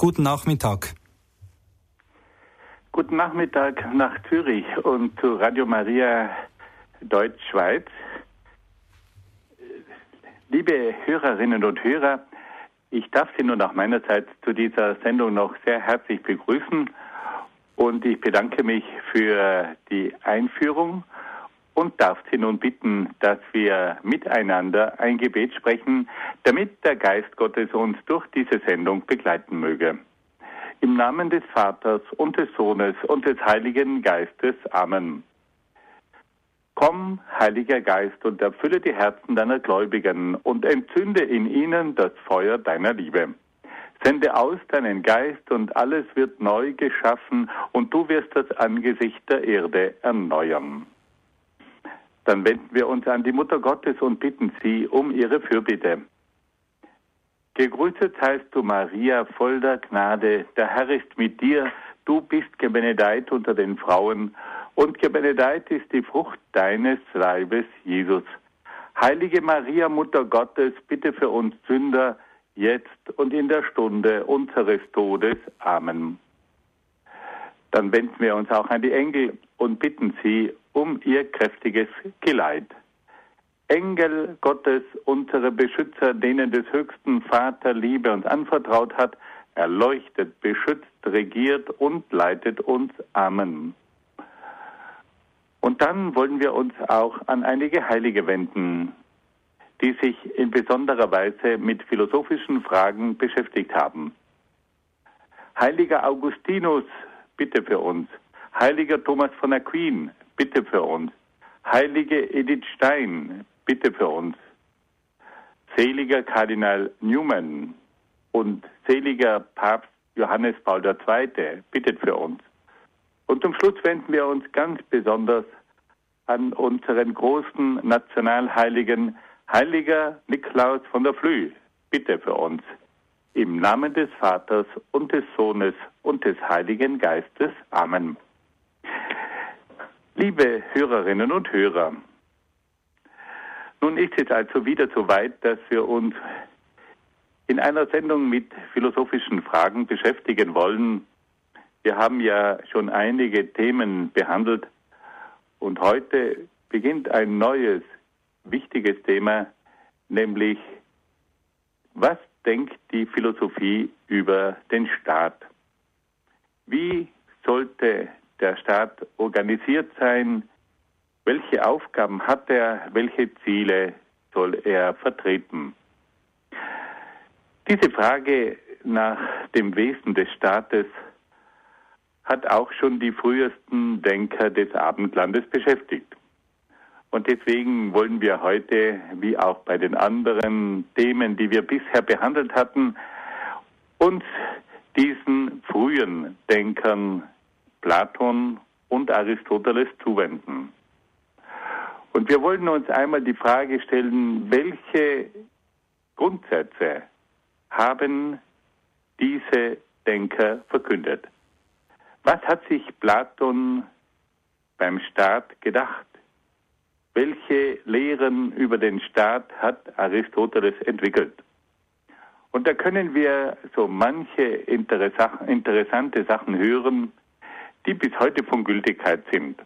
Guten Nachmittag. Guten Nachmittag nach Zürich und zu Radio Maria Deutschschweiz. Liebe Hörerinnen und Hörer, ich darf Sie nun auch meinerseits zu dieser Sendung noch sehr herzlich begrüßen und ich bedanke mich für die Einführung und darf Sie nun bitten, dass wir miteinander ein Gebet sprechen, damit der Geist Gottes uns durch diese Sendung begleiten möge. Im Namen des Vaters und des Sohnes und des Heiligen Geistes. Amen. Komm, Heiliger Geist, und erfülle die Herzen deiner Gläubigen und entzünde in ihnen das Feuer deiner Liebe. Sende aus deinen Geist und alles wird neu geschaffen und du wirst das Angesicht der Erde erneuern. Dann wenden wir uns an die Mutter Gottes und bitten sie um ihre Fürbitte. Gegrüßet seist du, Maria, voll der Gnade, der Herr ist mit dir, du bist gebenedeit unter den Frauen, und gebenedeit ist die Frucht deines Leibes, Jesus. Heilige Maria, Mutter Gottes, bitte für uns Sünder, jetzt und in der Stunde unseres Todes. Amen. Dann wenden wir uns auch an die Engel und bitten sie um ihr kräftiges Geleit. Engel Gottes, unsere Beschützer, denen des höchsten Vater Liebe uns anvertraut hat, erleuchtet, beschützt, regiert und leitet uns. Amen. Und dann wollen wir uns auch an einige Heilige wenden, die sich in besonderer Weise mit philosophischen Fragen beschäftigt haben. Heiliger Augustinus, bitte für uns. Heiliger Thomas von Aquin, bitte für uns. Heilige Edith Stein, bitte für uns. Seliger Kardinal Newman und seliger Papst Johannes Paul II, bittet für uns. Und zum Schluss wenden wir uns ganz besonders an unseren großen Nationalheiligen, Heiliger Nikolaus von der Flüe, bitte für uns. Im Namen des Vaters und des Sohnes und des Heiligen Geistes. Amen. Liebe Hörerinnen und Hörer, nun ist es also wieder so weit, dass wir uns in einer Sendung mit philosophischen Fragen beschäftigen wollen. Wir haben ja schon einige Themen behandelt und heute beginnt ein neues, wichtiges Thema, nämlich was denkt die Philosophie über den Staat? Wie sollte der Staat organisiert sein? Welche Aufgaben hat er? Welche Ziele soll er vertreten? Diese Frage nach dem Wesen des Staates hat auch schon die frühesten Denker des Abendlandes beschäftigt. Und deswegen wollen wir heute, wie auch bei den anderen Themen, die wir bisher behandelt hatten, uns diesen frühen Denkern Platon und Aristoteles zuwenden. Und wir wollen uns einmal die Frage stellen, welche Grundsätze haben diese Denker verkündet? Was hat sich Platon beim Staat gedacht? Welche Lehren über den Staat hat Aristoteles entwickelt? Und da können wir so manche interessante Sachen hören, die bis heute von Gültigkeit sind.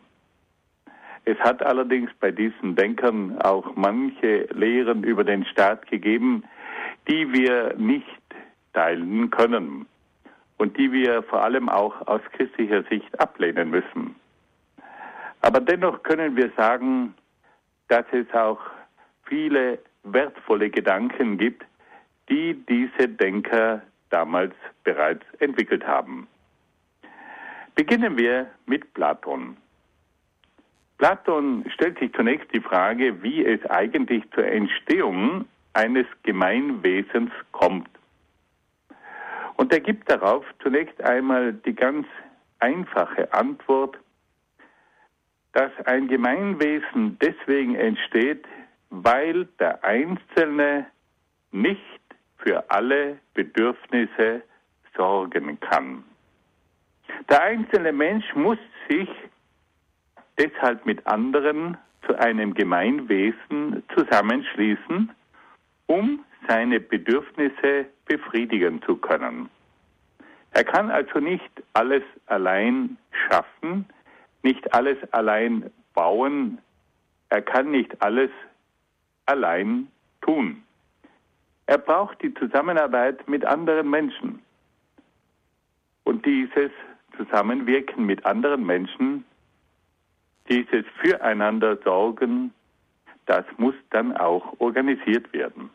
Es hat allerdings bei diesen Denkern auch manche Lehren über den Staat gegeben, die wir nicht teilen können und die wir vor allem auch aus christlicher Sicht ablehnen müssen. Aber dennoch können wir sagen, dass es auch viele wertvolle Gedanken gibt, die diese Denker damals bereits entwickelt haben. Beginnen wir mit Platon. Platon stellt sich zunächst die Frage, wie es eigentlich zur Entstehung eines Gemeinwesens kommt. Und er gibt darauf zunächst einmal die ganz einfache Antwort, dass ein Gemeinwesen deswegen entsteht, weil der Einzelne nicht für alle Bedürfnisse sorgen kann. Der einzelne Mensch muss sich deshalb mit anderen zu einem Gemeinwesen zusammenschließen, um seine Bedürfnisse befriedigen zu können. Er kann also nicht alles allein schaffen, nicht alles allein bauen, er kann nicht alles allein tun. Er braucht die Zusammenarbeit mit anderen Menschen. Und dieses Zusammenwirken mit anderen Menschen, dieses Füreinander sorgen, das muss dann auch organisiert werden.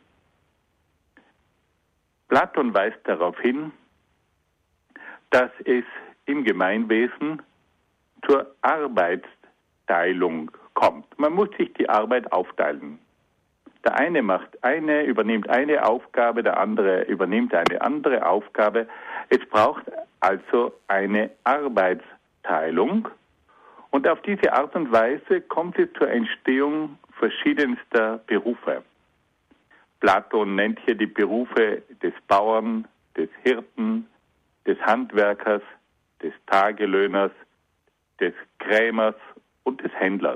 Platon weist darauf hin, dass es im Gemeinwesen zur Arbeitsteilung kommt. Man muss sich die Arbeit aufteilen. Der eine übernimmt eine Aufgabe, der andere übernimmt eine andere Aufgabe. Es braucht also eine Arbeitsteilung. Und auf diese Art und Weise kommt es zur Entstehung verschiedenster Berufe. Platon nennt hier die Berufe des Bauern, des Hirten, des Handwerkers, des Tagelöhners, des Krämers und des Händlers.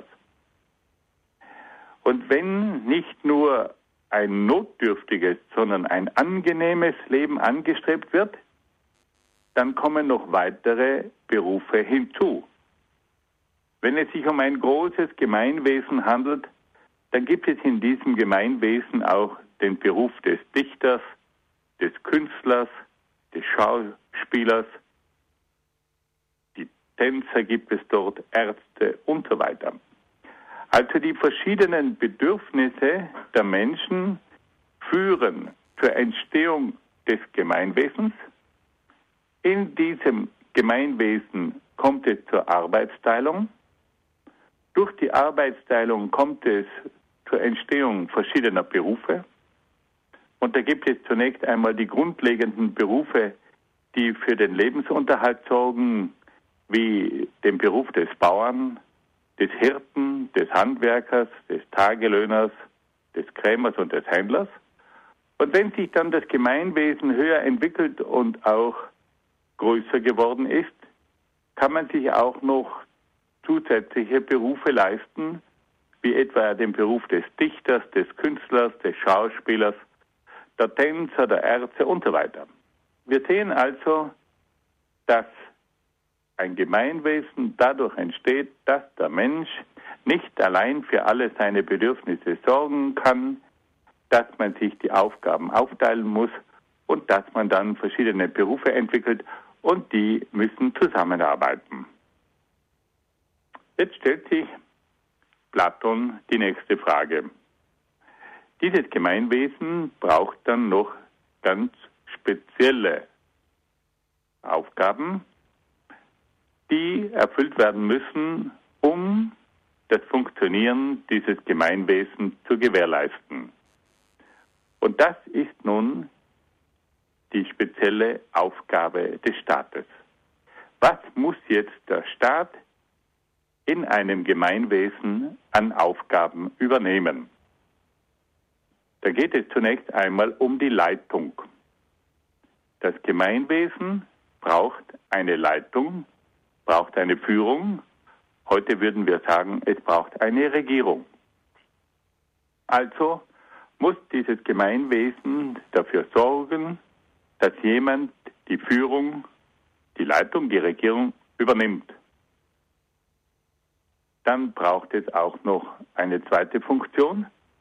Und wenn nicht nur ein notdürftiges, sondern ein angenehmes Leben angestrebt wird, dann kommen noch weitere Berufe hinzu. Wenn es sich um ein großes Gemeinwesen handelt, dann gibt es in diesem Gemeinwesen auch den Beruf des Dichters, des Künstlers, des Schauspielers, die Tänzer gibt es dort, Ärzte und so weiter. Also die verschiedenen Bedürfnisse der Menschen führen zur Entstehung des Gemeinwesens. In diesem Gemeinwesen kommt es zur Arbeitsteilung. Durch die Arbeitsteilung kommt es zur Entstehung verschiedener Berufe. Und da gibt es zunächst einmal die grundlegenden Berufe, die für den Lebensunterhalt sorgen, wie den Beruf des Bauern, des Hirten, des Handwerkers, des Tagelöhners, des Krämers und des Händlers. Und wenn sich dann das Gemeinwesen höher entwickelt und auch größer geworden ist, kann man sich auch noch zusätzliche Berufe leisten, wie etwa den Beruf des Dichters, des Künstlers, des Schauspielers, der Tänzer, der Ärzte und so weiter. Wir sehen also, dass ein Gemeinwesen dadurch entsteht, dass der Mensch nicht allein für alle seine Bedürfnisse sorgen kann, dass man sich die Aufgaben aufteilen muss und dass man dann verschiedene Berufe entwickelt und die müssen zusammenarbeiten. Jetzt stellt sich Platon die nächste Frage. Dieses Gemeinwesen braucht dann noch ganz spezielle Aufgaben, die erfüllt werden müssen, um das Funktionieren dieses Gemeinwesens zu gewährleisten. Und das ist nun die spezielle Aufgabe des Staates. Was muss jetzt der Staat in einem Gemeinwesen an Aufgaben übernehmen? Da geht es zunächst einmal um die Leitung. Das Gemeinwesen braucht eine Leitung, braucht eine Führung. Heute würden wir sagen, es braucht eine Regierung. Also muss dieses Gemeinwesen dafür sorgen, dass jemand die Führung, die Leitung, die Regierung übernimmt. Dann braucht es auch noch eine zweite Funktion.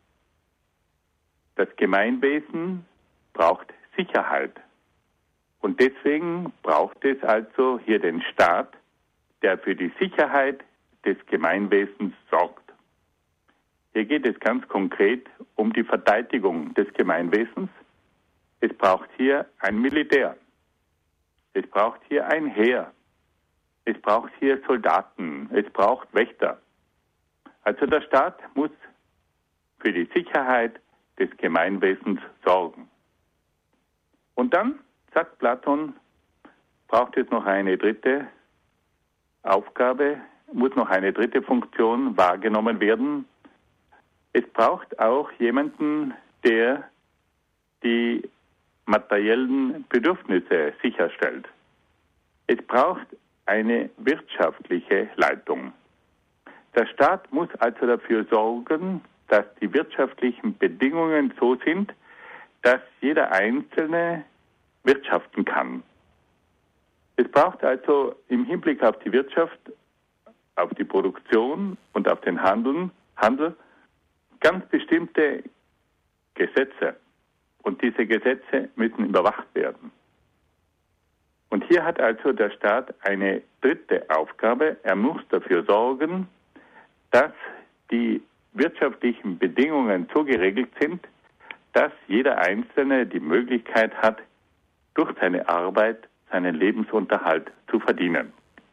Das Gemeinwesen braucht Sicherheit. Und deswegen braucht es also hier den Staat, der für die Sicherheit des Gemeinwesens sorgt. Hier geht es ganz konkret um die Verteidigung des Gemeinwesens. Es braucht hier ein Militär. Es braucht hier ein Heer. Es braucht hier Soldaten. Es braucht Wächter. Also der Staat muss für die Sicherheit des Gemeinwesens sorgen. Und dann, sagt Platon, braucht es noch eine dritte Aufgabe, muss noch eine dritte Funktion wahrgenommen werden. Es braucht auch jemanden, der die materiellen Bedürfnisse sicherstellt. Es braucht eine wirtschaftliche Leitung. Der Staat muss also dafür sorgen, dass die wirtschaftlichen Bedingungen so sind, dass jeder Einzelne wirtschaften kann. Es braucht also im Hinblick auf die Wirtschaft, auf die Produktion und auf den Handel ganz bestimmte Gesetze. Und diese Gesetze müssen überwacht werden. Und hier hat also der Staat eine dritte Aufgabe. Er muss dafür sorgen, dass die wirtschaftlichen Bedingungen so geregelt sind, dass jeder Einzelne die Möglichkeit hat, durch seine Arbeit seinen Lebensunterhalt zu verdienen.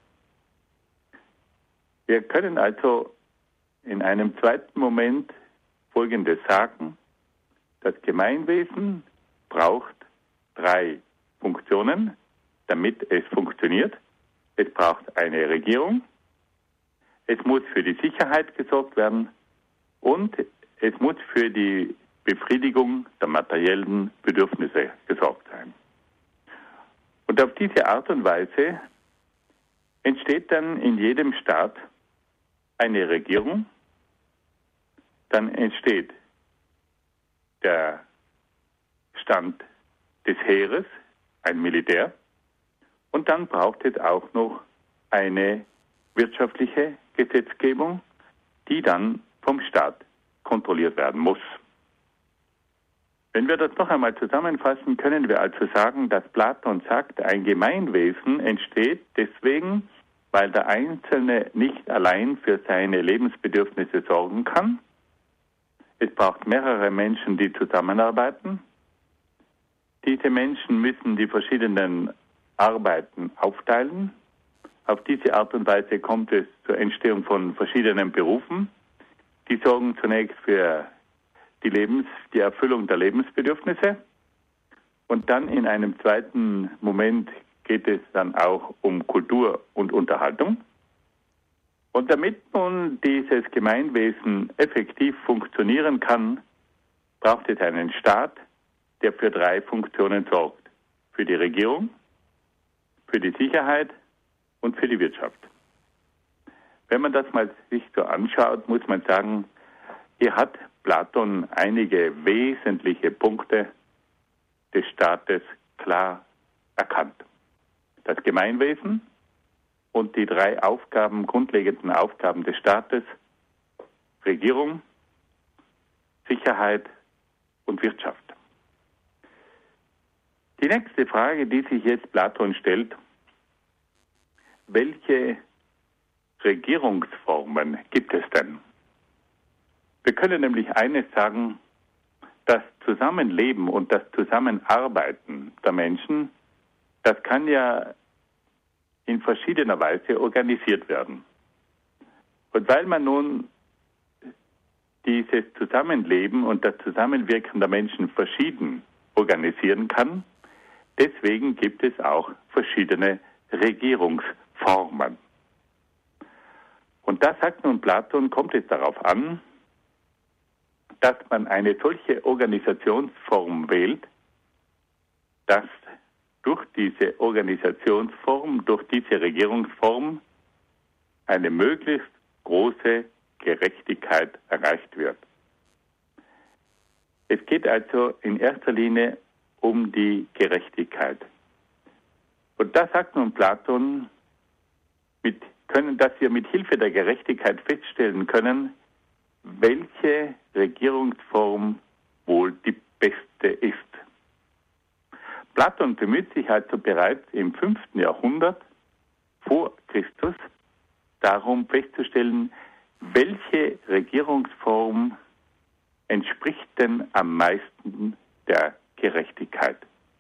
Wir können also in einem zweiten Moment Folgendes sagen: Das Gemeinwesen braucht 3 Funktionen, damit es funktioniert. Es braucht eine Regierung, es muss für die Sicherheit gesorgt werden und es muss für die Befriedigung der materiellen Bedürfnisse gesorgt sein. Und auf diese Art und Weise entsteht dann in jedem Staat eine Regierung, dann entsteht der Stand des Heeres, ein Militär, und dann braucht es auch noch eine wirtschaftliche Gesetzgebung, die dann vom Staat kontrolliert werden muss. Wenn wir das noch einmal zusammenfassen, können wir also sagen, dass Platon sagt, ein Gemeinwesen entsteht deswegen, weil der Einzelne nicht allein für seine Lebensbedürfnisse sorgen kann. Es braucht mehrere Menschen, die zusammenarbeiten. Diese Menschen müssen die verschiedenen Arbeiten aufteilen. Auf diese Art und Weise kommt es zur Entstehung von verschiedenen Berufen. Die sorgen zunächst für die Erfüllung der Lebensbedürfnisse. Und dann in einem zweiten Moment geht es dann auch um Kultur und Unterhaltung. Und damit nun dieses Gemeinwesen effektiv funktionieren kann, braucht es einen Staat, der für 3 Funktionen sorgt. Für die Regierung, für die Sicherheit und für die Wirtschaft. Wenn man das mal sich so anschaut, muss man sagen, hier hat Platon einige wesentliche Punkte des Staates klar erkannt. Das Gemeinwesen und die 3 grundlegenden Aufgaben des Staates: Regierung, Sicherheit und Wirtschaft. Die nächste Frage, die sich jetzt Platon stellt: Welche Regierungsformen gibt es denn? Wir können nämlich eines sagen: Das Zusammenleben und das Zusammenarbeiten der Menschen, das kann ja in verschiedener Weise organisiert werden. Und weil man nun dieses Zusammenleben und das Zusammenwirken der Menschen verschieden organisieren kann, deswegen gibt es auch verschiedene Regierungsformen. Und da sagt nun Platon, kommt es darauf an, dass man eine solche Organisationsform wählt, dass durch diese Organisationsform, durch diese Regierungsform eine möglichst große Gerechtigkeit erreicht wird. Es geht also in erster Linie um die Gerechtigkeit. Und da sagt nun Platon, dass wir mit Hilfe der Gerechtigkeit feststellen können, welche Regierungsform wohl die beste ist. Platon bemüht sich also bereits im 5. Jahrhundert vor Christus darum festzustellen, welche Regierungsform entspricht denn am meisten der Gerechtigkeit.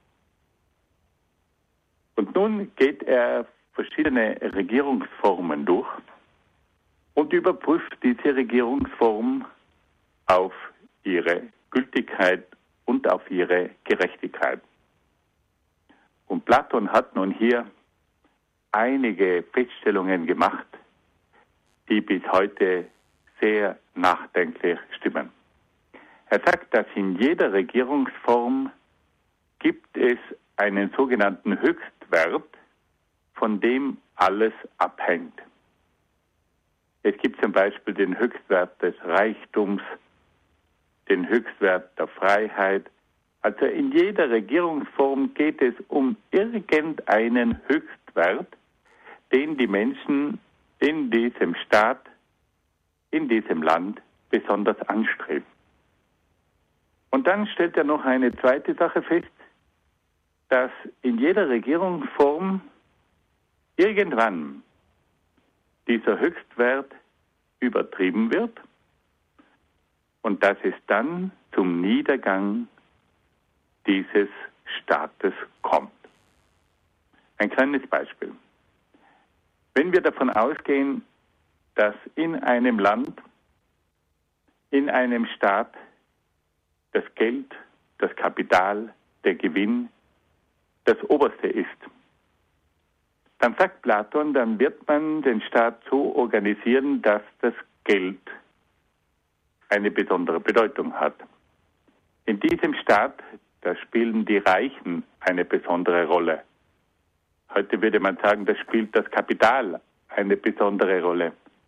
Und nun geht er verschiedene Regierungsformen durch und überprüft diese Regierungsform auf ihre Gültigkeit und auf ihre Gerechtigkeit. Und Platon hat nun hier einige Feststellungen gemacht, die bis heute sehr nachdenklich stimmen. Er sagt, dass in jeder Regierungsform gibt es einen sogenannten Höchstwert, von dem alles abhängt. Es gibt zum Beispiel den Höchstwert des Reichtums, den Höchstwert der Freiheit. Also in jeder Regierungsform geht es um irgendeinen Höchstwert, Höchstwert, den die Menschen in diesem Staat, in diesem Land besonders anstreben. Und dann stellt er noch eine zweite Sache fest, dass in jeder Regierungsform irgendwann dieser Höchstwert übertrieben wird und dass es dann zum Niedergang dieses Staates kommt. Ein kleines Beispiel. Wenn wir davon ausgehen, dass in einem Land, in einem Staat das Geld, das Kapital, der Gewinn das Oberste ist, dann sagt Platon, dann wird man den Staat so organisieren, dass das Geld eine besondere Bedeutung hat. In diesem Staat, da spielen die Reichen eine besondere Rolle. Heute würde man sagen, da spielt das Kapital eine besondere Rolle.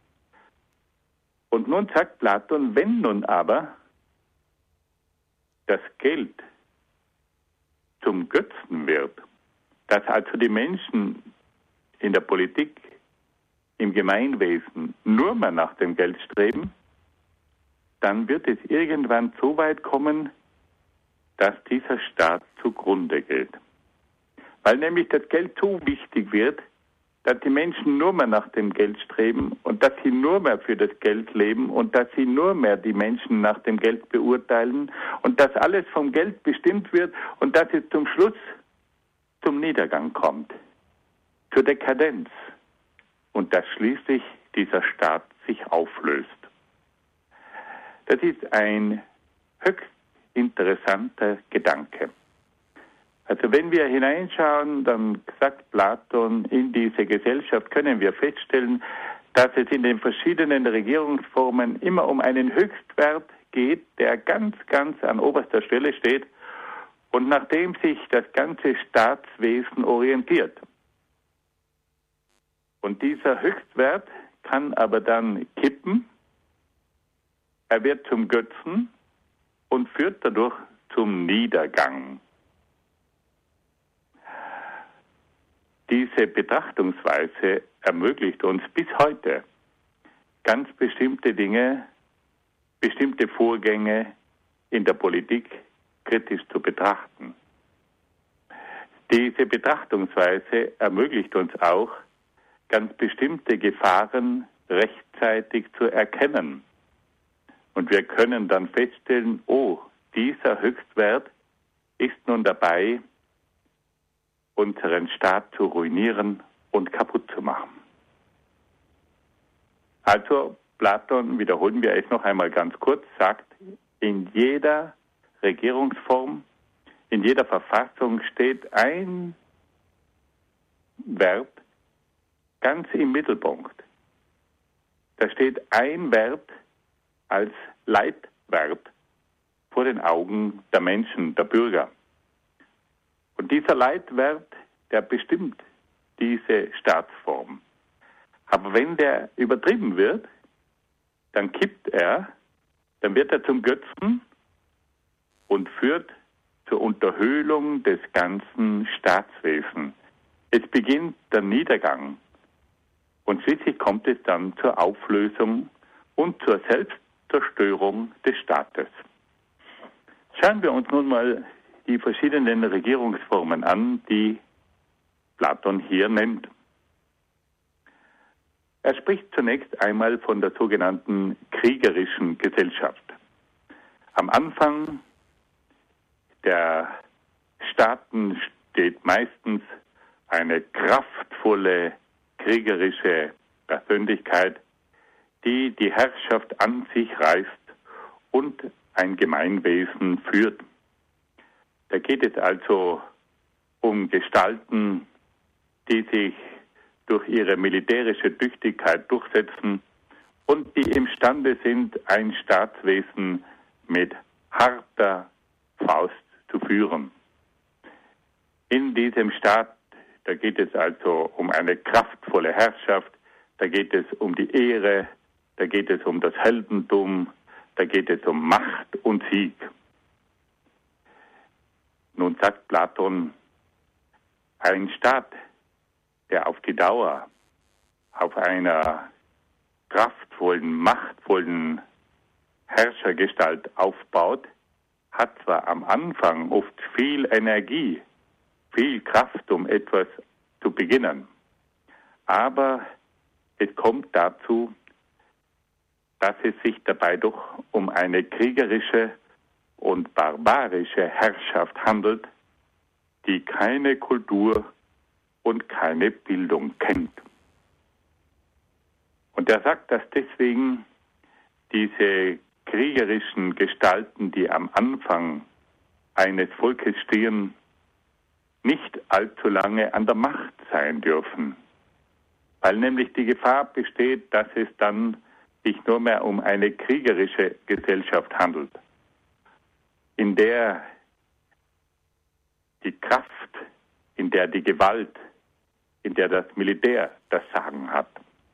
Und nun sagt Platon, wenn nun aber das Geld zum Götzen wird, dass also die Menschen in der Politik, im Gemeinwesen nur mehr nach dem Geld streben, dann wird es irgendwann so weit kommen, dass dieser Staat zugrunde geht. Weil nämlich das Geld so wichtig wird, dass die Menschen nur mehr nach dem Geld streben und dass sie nur mehr für das Geld leben und dass sie nur mehr die Menschen nach dem Geld beurteilen und dass alles vom Geld bestimmt wird und dass es zum Schluss zum Niedergang kommt, zur Dekadenz und dass schließlich dieser Staat sich auflöst. Das ist ein höchst interessanter Gedanke. Also wenn wir hineinschauen, dann sagt Platon, in diese Gesellschaft können wir feststellen, dass es in den verschiedenen Regierungsformen immer um einen Höchstwert geht, der ganz, ganz an oberster Stelle steht und nach dem sich das ganze Staatswesen orientiert. Und dieser Höchstwert kann aber dann kippen, er wird zum Götzen und führt dadurch zum Niedergang. Diese Betrachtungsweise ermöglicht uns bis heute, ganz bestimmte Dinge, bestimmte Vorgänge in der Politik kritisch zu betrachten. Diese Betrachtungsweise ermöglicht uns auch, ganz bestimmte Gefahren rechtzeitig zu erkennen. Und wir können dann feststellen, oh, dieser Höchstwert ist nun dabei, unseren Staat zu ruinieren und kaputt zu machen. Also Platon, wiederholen wir es noch einmal ganz kurz, sagt, in jeder Regierungsform, in jeder Verfassung steht ein Wert ganz im Mittelpunkt. Da steht ein Wert als Leitwert vor den Augen der Menschen, der Bürger. Und dieser Leitwert, der bestimmt diese Staatsform. Aber wenn der übertrieben wird, dann kippt er, dann wird er zum Götzen und führt zur Unterhöhlung des ganzen Staatswesens. Es beginnt der Niedergang und schließlich kommt es dann zur Auflösung und zur Selbstzerstörung des Staates. Schauen wir uns nun mal die verschiedenen Regierungsformen an, die Platon hier nennt. Er spricht zunächst einmal von der sogenannten kriegerischen Gesellschaft. Am Anfang der Staaten steht meistens eine kraftvolle kriegerische Persönlichkeit, die die Herrschaft an sich reißt und ein Gemeinwesen führt. Da geht es also um Gestalten, die sich durch ihre militärische Tüchtigkeit durchsetzen und die imstande sind, ein Staatswesen mit harter Faust zu führen. In diesem Staat, da geht es also um eine kraftvolle Herrschaft, da geht es um die Ehre, da geht es um das Heldentum, da geht es um Macht und Sieg. Nun sagt Platon, ein Staat, der auf die Dauer auf einer kraftvollen, machtvollen Herrschergestalt aufbaut, hat zwar am Anfang oft viel Energie, viel Kraft, um etwas zu beginnen, aber es kommt dazu, dass es sich dabei doch um eine kriegerische und barbarische Herrschaft handelt, die keine Kultur und keine Bildung kennt. Und er sagt, dass deswegen diese kriegerischen Gestalten, die am Anfang eines Volkes stehen, nicht allzu lange an der Macht sein dürfen, weil nämlich die Gefahr besteht, dass es dann sich nur mehr um eine kriegerische Gesellschaft handelt, in der die Kraft, in der die Gewalt, in der das Militär das Sagen hat.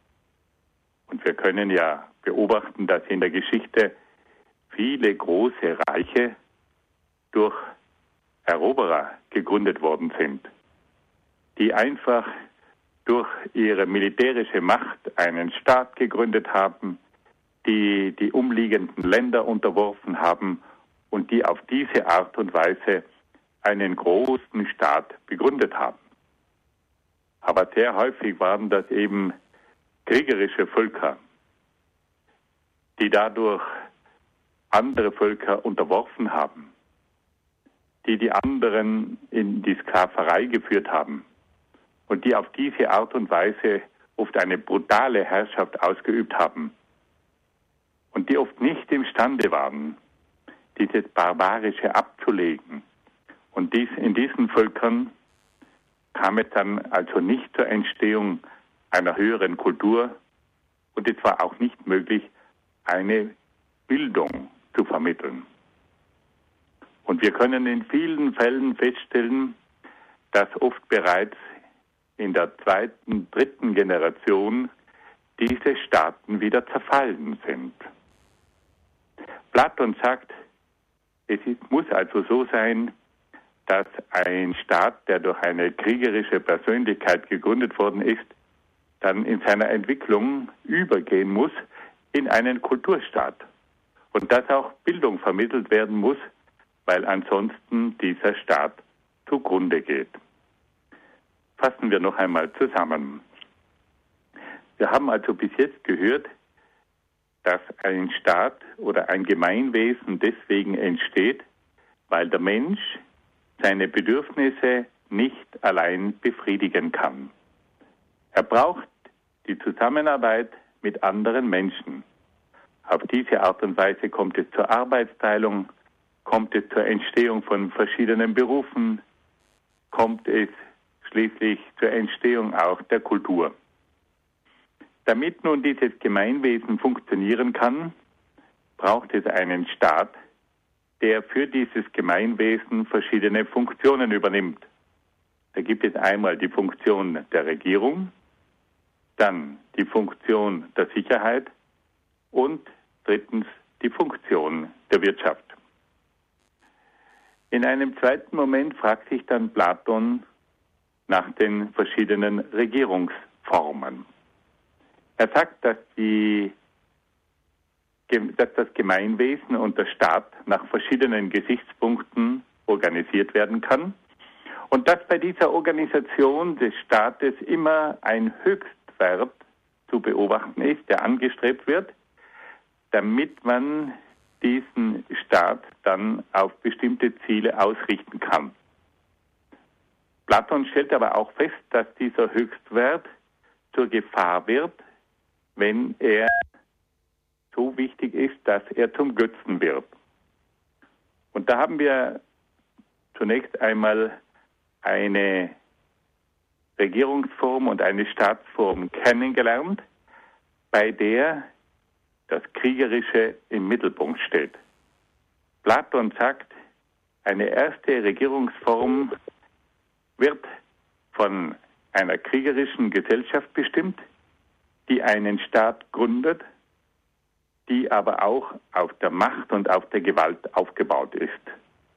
Und wir können ja beobachten, dass in der Geschichte viele große Reiche durch Eroberer gegründet worden sind, die einfach durch ihre militärische Macht einen Staat gegründet haben, die die umliegenden Länder unterworfen haben und die auf diese Art und Weise einen großen Staat begründet haben. Aber sehr häufig waren das eben kriegerische Völker, die dadurch andere Völker unterworfen haben, die die anderen in die Sklaverei geführt haben und die auf diese Art und Weise oft eine brutale Herrschaft ausgeübt haben und die oft nicht imstande waren, dieses Barbarische abzulegen. Und in diesen Völkern kam es dann also nicht zur Entstehung einer höheren Kultur und es war auch nicht möglich, eine Bildung zu vermitteln. Und wir können in vielen Fällen feststellen, dass oft bereits in der zweiten, dritten Generation diese Staaten wieder zerfallen sind. Platon sagt, muss also so sein, dass ein Staat, der durch eine kriegerische Persönlichkeit gegründet worden ist, dann in seiner Entwicklung übergehen muss in einen Kulturstaat. Und dass auch Bildung vermittelt werden muss, weil ansonsten dieser Staat zugrunde geht. Fassen wir noch einmal zusammen. Wir haben also bis jetzt gehört, dass ein Staat oder ein Gemeinwesen deswegen entsteht, weil der Mensch seine Bedürfnisse nicht allein befriedigen kann. Er braucht die Zusammenarbeit mit anderen Menschen. Auf diese Art und Weise kommt es zur Arbeitsteilung, kommt es zur Entstehung von verschiedenen Berufen, kommt es schließlich zur Entstehung auch der Kultur. Damit nun dieses Gemeinwesen funktionieren kann, braucht es einen Staat, der für dieses Gemeinwesen verschiedene Funktionen übernimmt. Da gibt es einmal die Funktion der Regierung, dann die Funktion der Sicherheit und drittens die Funktion der Wirtschaft. In einem zweiten Moment fragt sich dann Platon nach den verschiedenen Regierungsformen. Er sagt, dass das Gemeinwesen und der Staat nach verschiedenen Gesichtspunkten organisiert werden kann und dass bei dieser Organisation des Staates immer ein Höchstwert zu beobachten ist, der angestrebt wird, damit man diesen Staat dann auf bestimmte Ziele ausrichten kann. Platon stellt aber auch fest, dass dieser Höchstwert zur Gefahr wird, wenn er so wichtig ist, dass er zum Götzen wird. Und da haben wir zunächst einmal eine Regierungsform und eine Staatsform kennengelernt, bei der das Kriegerische im Mittelpunkt steht. Platon sagt, eine erste Regierungsform wird von einer kriegerischen Gesellschaft bestimmt, die einen Staat gründet, die aber auch auf der Macht und auf der Gewalt aufgebaut ist.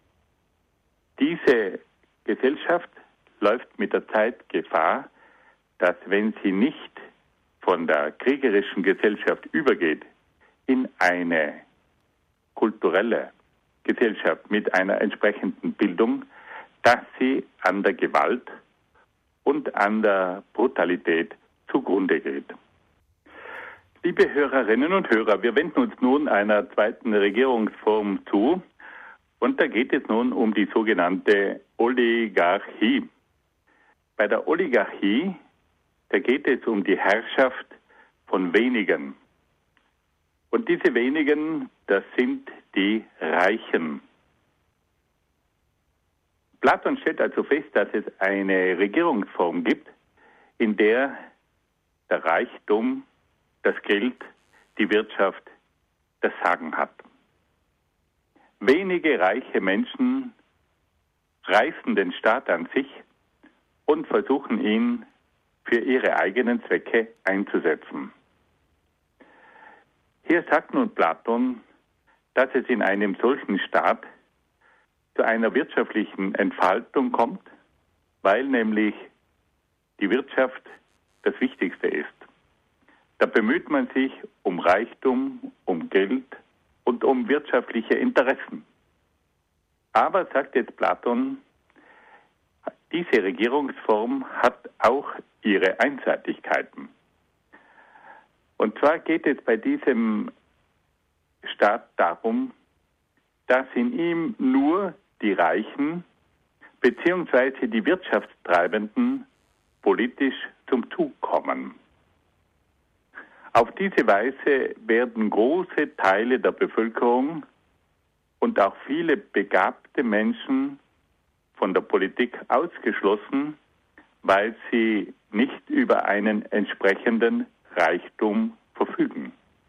Diese Gesellschaft läuft mit der Zeit Gefahr, dass wenn sie nicht von der kriegerischen Gesellschaft übergeht in eine kulturelle Gesellschaft mit einer entsprechenden Bildung, dass sie an der Gewalt und an der Brutalität zugrunde geht. Liebe Hörerinnen und Hörer, wir wenden uns nun einer zweiten Regierungsform zu und da geht es nun um die sogenannte Oligarchie. Bei der Oligarchie, da geht es um die Herrschaft von wenigen. Und diese wenigen, das sind die Reichen. Platon stellt also fest, dass es eine Regierungsform gibt, in der der Reichtum, das Geld, die Wirtschaft das Sagen hat. Wenige reiche Menschen reißen den Staat an sich und versuchen ihn für ihre eigenen Zwecke einzusetzen. Hier sagt nun Platon, dass es in einem solchen Staat zu einer wirtschaftlichen Entfaltung kommt, weil nämlich die Wirtschaft das Wichtigste ist. Da bemüht man sich um Reichtum, um Geld und um wirtschaftliche Interessen. Aber, sagt jetzt Platon, diese Regierungsform hat auch ihre Einseitigkeiten. Und zwar geht es bei diesem Staat darum, dass in ihm nur die Reichen bzw. die Wirtschaftstreibenden politisch zum Zug kommen. Auf diese Weise werden große Teile der Bevölkerung und auch viele begabte Menschen von der Politik ausgeschlossen, weil sie nicht über einen entsprechenden Reichtum verfügen.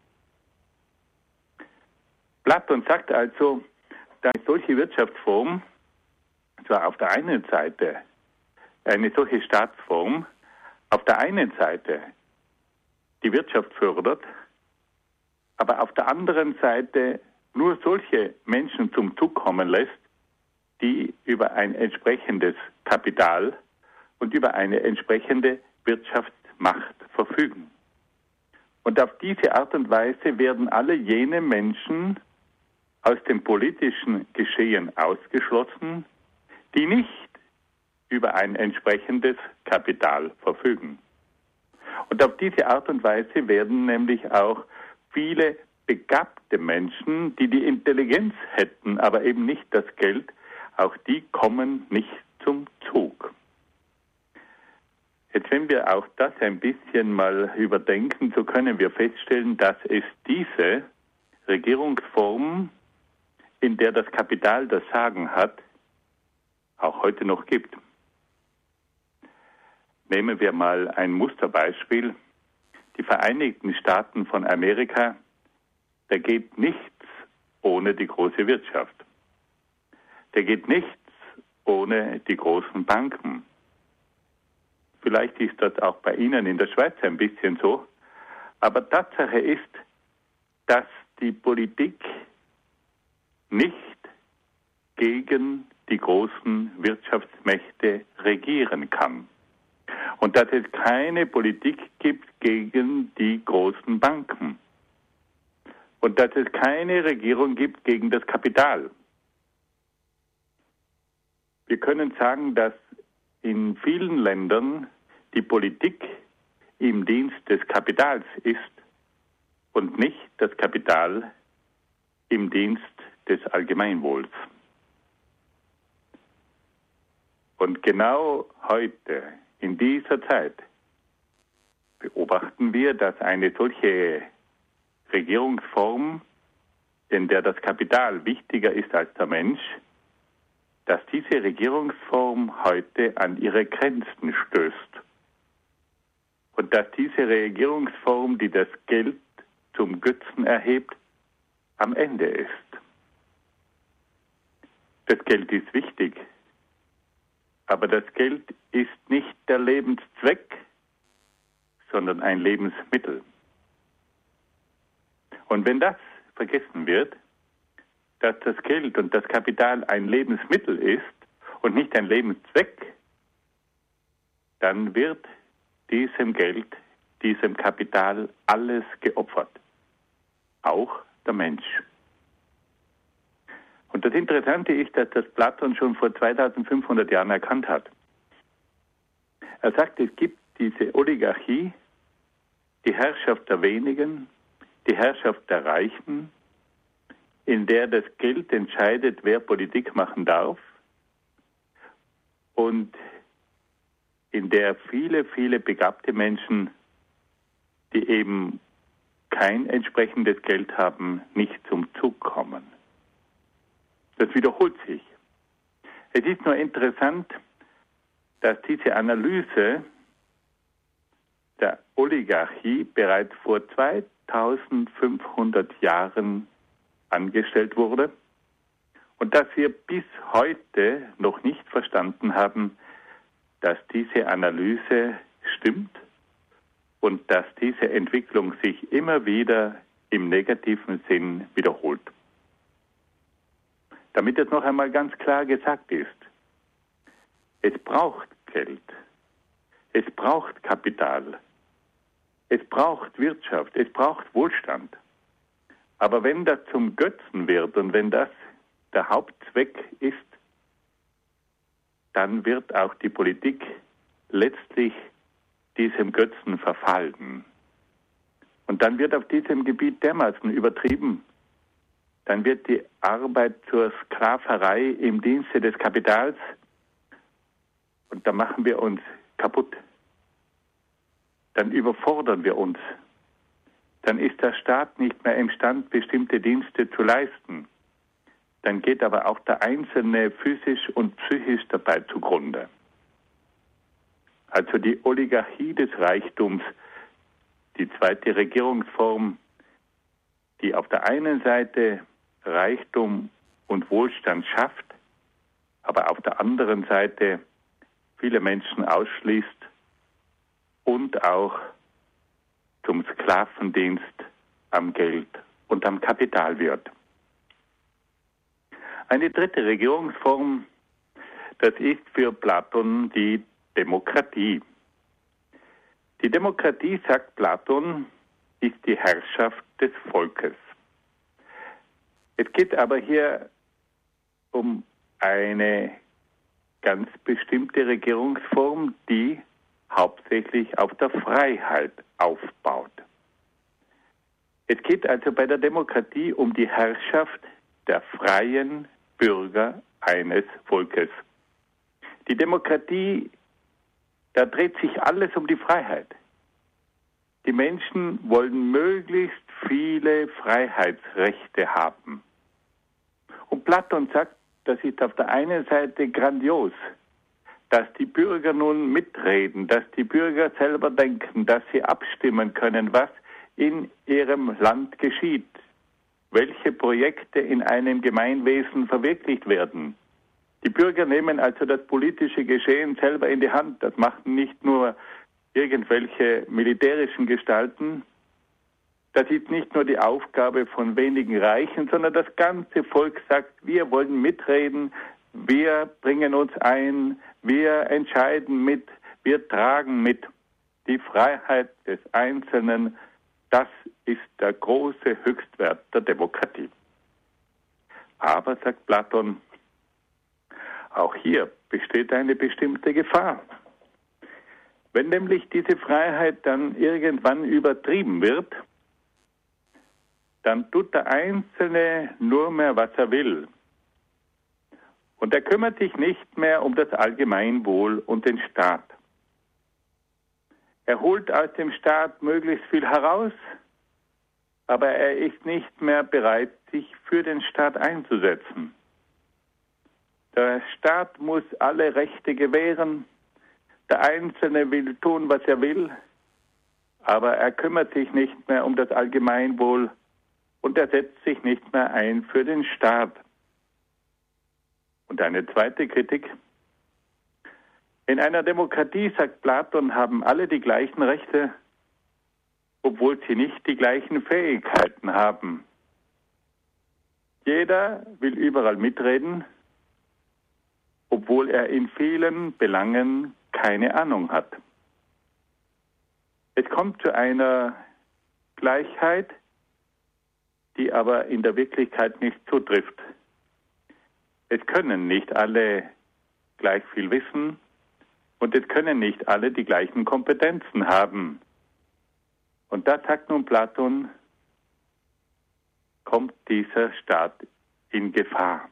Platon sagt also, dass eine solche Wirtschaftsform, zwar auf der einen Seite eine solche Staatsform, auf der einen Seite die Wirtschaft fördert, aber auf der anderen Seite nur solche Menschen zum Zug kommen lässt, die über ein entsprechendes Kapital und über eine entsprechende Wirtschaftsmacht verfügen. Und auf diese Art und Weise werden alle jene Menschen aus dem politischen Geschehen ausgeschlossen, die nicht über ein entsprechendes Kapital verfügen. Und auf diese Art und Weise werden nämlich auch viele begabte Menschen, die die Intelligenz hätten, aber eben nicht das Geld, auch die kommen nicht zum Zug. Jetzt, wenn wir auch das ein bisschen mal überdenken, so können wir feststellen, dass es diese Regierungsform, in der das Kapital das Sagen hat, auch heute noch gibt. Nehmen wir mal ein Musterbeispiel. Die Vereinigten Staaten von Amerika, da geht nichts ohne die große Wirtschaft. Da geht nichts ohne die großen Banken. Vielleicht ist das auch bei Ihnen in der Schweiz ein bisschen so. Aber Tatsache ist, dass die Politik nicht gegen die großen Wirtschaftsmächte regieren kann. Und dass es keine Politik gibt gegen die großen Banken. Und dass es keine Regierung gibt gegen das Kapital. Wir können sagen, dass in vielen Ländern die Politik im Dienst des Kapitals ist und nicht das Kapital im Dienst des Allgemeinwohls. Und genau heute, in dieser Zeit, beobachten wir, dass eine solche Regierungsform, in der das Kapital wichtiger ist als der Mensch, dass diese Regierungsform heute an ihre Grenzen stößt. Und dass diese Regierungsform, die das Geld zum Götzen erhebt, am Ende ist. Das Geld ist wichtig, aber das Geld ist nicht der Lebenszweck, sondern ein Lebensmittel. Und wenn das vergessen wird, dass das Geld und das Kapital ein Lebensmittel ist und nicht ein Lebenszweck, dann wird diesem Geld, diesem Kapital alles geopfert. Auch der Mensch. Und das Interessante ist, dass das Platon schon vor 2500 Jahren erkannt hat. Er sagt, es gibt diese Oligarchie, die Herrschaft der Wenigen, die Herrschaft der Reichen, in der das Geld entscheidet, wer Politik machen darf und in der viele, viele begabte Menschen, die eben kein entsprechendes Geld haben, nicht zum Zug kommen. Das wiederholt sich. Es ist nur interessant, dass diese Analyse der Oligarchie bereits vor 2500 Jahren angestellt wurde und dass wir bis heute noch nicht verstanden haben, dass diese Analyse stimmt und dass diese Entwicklung sich immer wieder im negativen Sinn wiederholt. Damit es noch einmal ganz klar gesagt ist, es braucht Geld, es braucht Kapital, es braucht Wirtschaft, es braucht Wohlstand. Aber wenn das zum Götzen wird und wenn das der Hauptzweck ist, dann wird auch die Politik letztlich diesem Götzen verfallen. Und dann wird auf diesem Gebiet dermaßen übertrieben. Dann wird die Arbeit zur Sklaverei im Dienste des Kapitals und da machen wir uns kaputt. Dann überfordern wir uns. Dann ist der Staat nicht mehr imstand, bestimmte Dienste zu leisten. Dann geht aber auch der Einzelne physisch und psychisch dabei zugrunde. Also die Oligarchie des Reichtums, die zweite Regierungsform, die auf der einen Seite Reichtum und Wohlstand schafft, aber auf der anderen Seite viele Menschen ausschließt und auch zum Sklavendienst am Geld und am Kapital wird. Eine dritte Regierungsform, das ist für Platon die Demokratie. Die Demokratie, sagt Platon, ist die Herrschaft des Volkes. Es geht aber hier um eine ganz bestimmte Regierungsform, die hauptsächlich auf der Freiheit aufbaut. Es geht also bei der Demokratie um die Herrschaft der freien Bürger eines Volkes. Die Demokratie, da dreht sich alles um die Freiheit. Die Menschen wollen möglichst viele Freiheitsrechte haben. Und Platon sagt, das ist auf der einen Seite grandios, dass die Bürger nun mitreden, dass die Bürger selber denken, dass sie abstimmen können, was in ihrem Land geschieht, welche Projekte in einem Gemeinwesen verwirklicht werden. Die Bürger nehmen also das politische Geschehen selber in die Hand. Das machen nicht nur irgendwelche militärischen Gestalten. Das ist nicht nur die Aufgabe von wenigen Reichen, sondern das ganze Volk sagt, wir wollen mitreden, wir bringen uns ein, wir entscheiden mit, wir tragen mit. Die Freiheit des Einzelnen, das ist der große Höchstwert der Demokratie. Aber, sagt Platon, auch hier besteht eine bestimmte Gefahr. Wenn nämlich diese Freiheit dann irgendwann übertrieben wird, dann tut der Einzelne nur mehr, was er will. Und er kümmert sich nicht mehr um das Allgemeinwohl und den Staat. Er holt aus dem Staat möglichst viel heraus, aber er ist nicht mehr bereit, sich für den Staat einzusetzen. Der Staat muss alle Rechte gewähren. Der Einzelne will tun, was er will, aber er kümmert sich nicht mehr um das Allgemeinwohl und er setzt sich nicht mehr ein für den Staat. Und eine zweite Kritik. In einer Demokratie, sagt Platon, haben alle die gleichen Rechte, obwohl sie nicht die gleichen Fähigkeiten haben. Jeder will überall mitreden, obwohl er in vielen Belangen keine Ahnung hat. Es kommt zu einer Gleichheit, die aber in der Wirklichkeit nicht zutrifft. Es können nicht alle gleich viel wissen und es können nicht alle die gleichen Kompetenzen haben. Und da sagt nun Platon, kommt dieser Staat in Gefahr.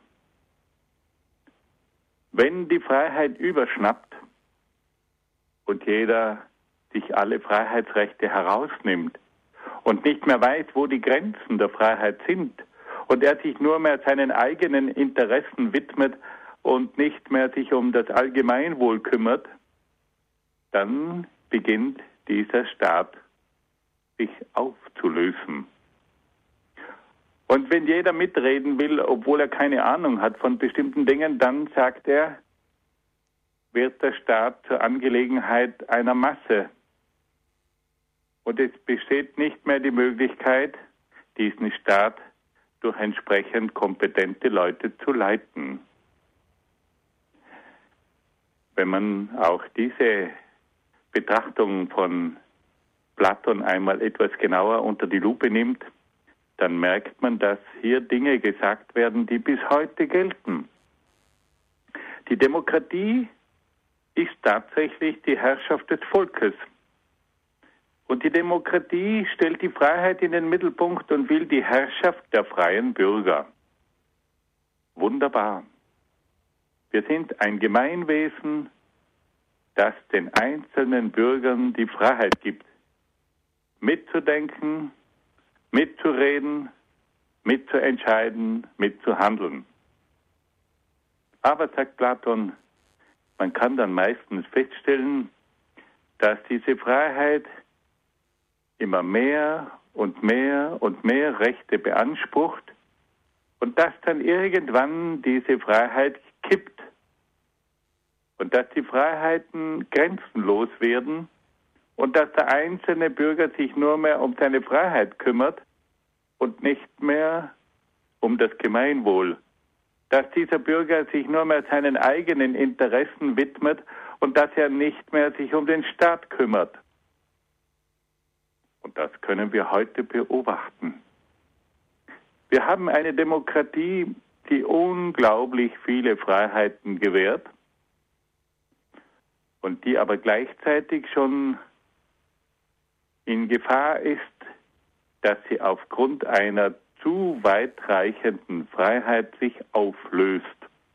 Wenn die Freiheit überschnappt und jeder sich alle Freiheitsrechte herausnimmt und nicht mehr weiß, wo die Grenzen der Freiheit sind und er sich nur mehr seinen eigenen Interessen widmet und nicht mehr sich um das Allgemeinwohl kümmert, dann beginnt dieser Staat sich aufzulösen. Und wenn jeder mitreden will, obwohl er keine Ahnung hat von bestimmten Dingen, dann, sagt er, wird der Staat zur Angelegenheit einer Masse. Und es besteht nicht mehr die Möglichkeit, diesen Staat durch entsprechend kompetente Leute zu leiten. Wenn man auch diese Betrachtung von Platon einmal etwas genauer unter die Lupe nimmt, dann merkt man, dass hier Dinge gesagt werden, die bis heute gelten. Die Demokratie ist tatsächlich die Herrschaft des Volkes. Und die Demokratie stellt die Freiheit in den Mittelpunkt und will die Herrschaft der freien Bürger. Wunderbar. Wir sind ein Gemeinwesen, das den einzelnen Bürgern die Freiheit gibt, mitzudenken, mitzureden, mitzuentscheiden, mitzuhandeln. Aber, sagt Platon, man kann dann meistens feststellen, dass diese Freiheit immer mehr und mehr und mehr Rechte beansprucht und dass dann irgendwann diese Freiheit kippt und dass die Freiheiten grenzenlos werden und dass der einzelne Bürger sich nur mehr um seine Freiheit kümmert und nicht mehr um das Gemeinwohl. Dass dieser Bürger sich nur mehr seinen eigenen Interessen widmet und dass er nicht mehr sich um den Staat kümmert. Und das können wir heute beobachten. Wir haben eine Demokratie, die unglaublich viele Freiheiten gewährt und die aber gleichzeitig schon in Gefahr ist, dass sie aufgrund einer zu weitreichenden Freiheit sich auflöst.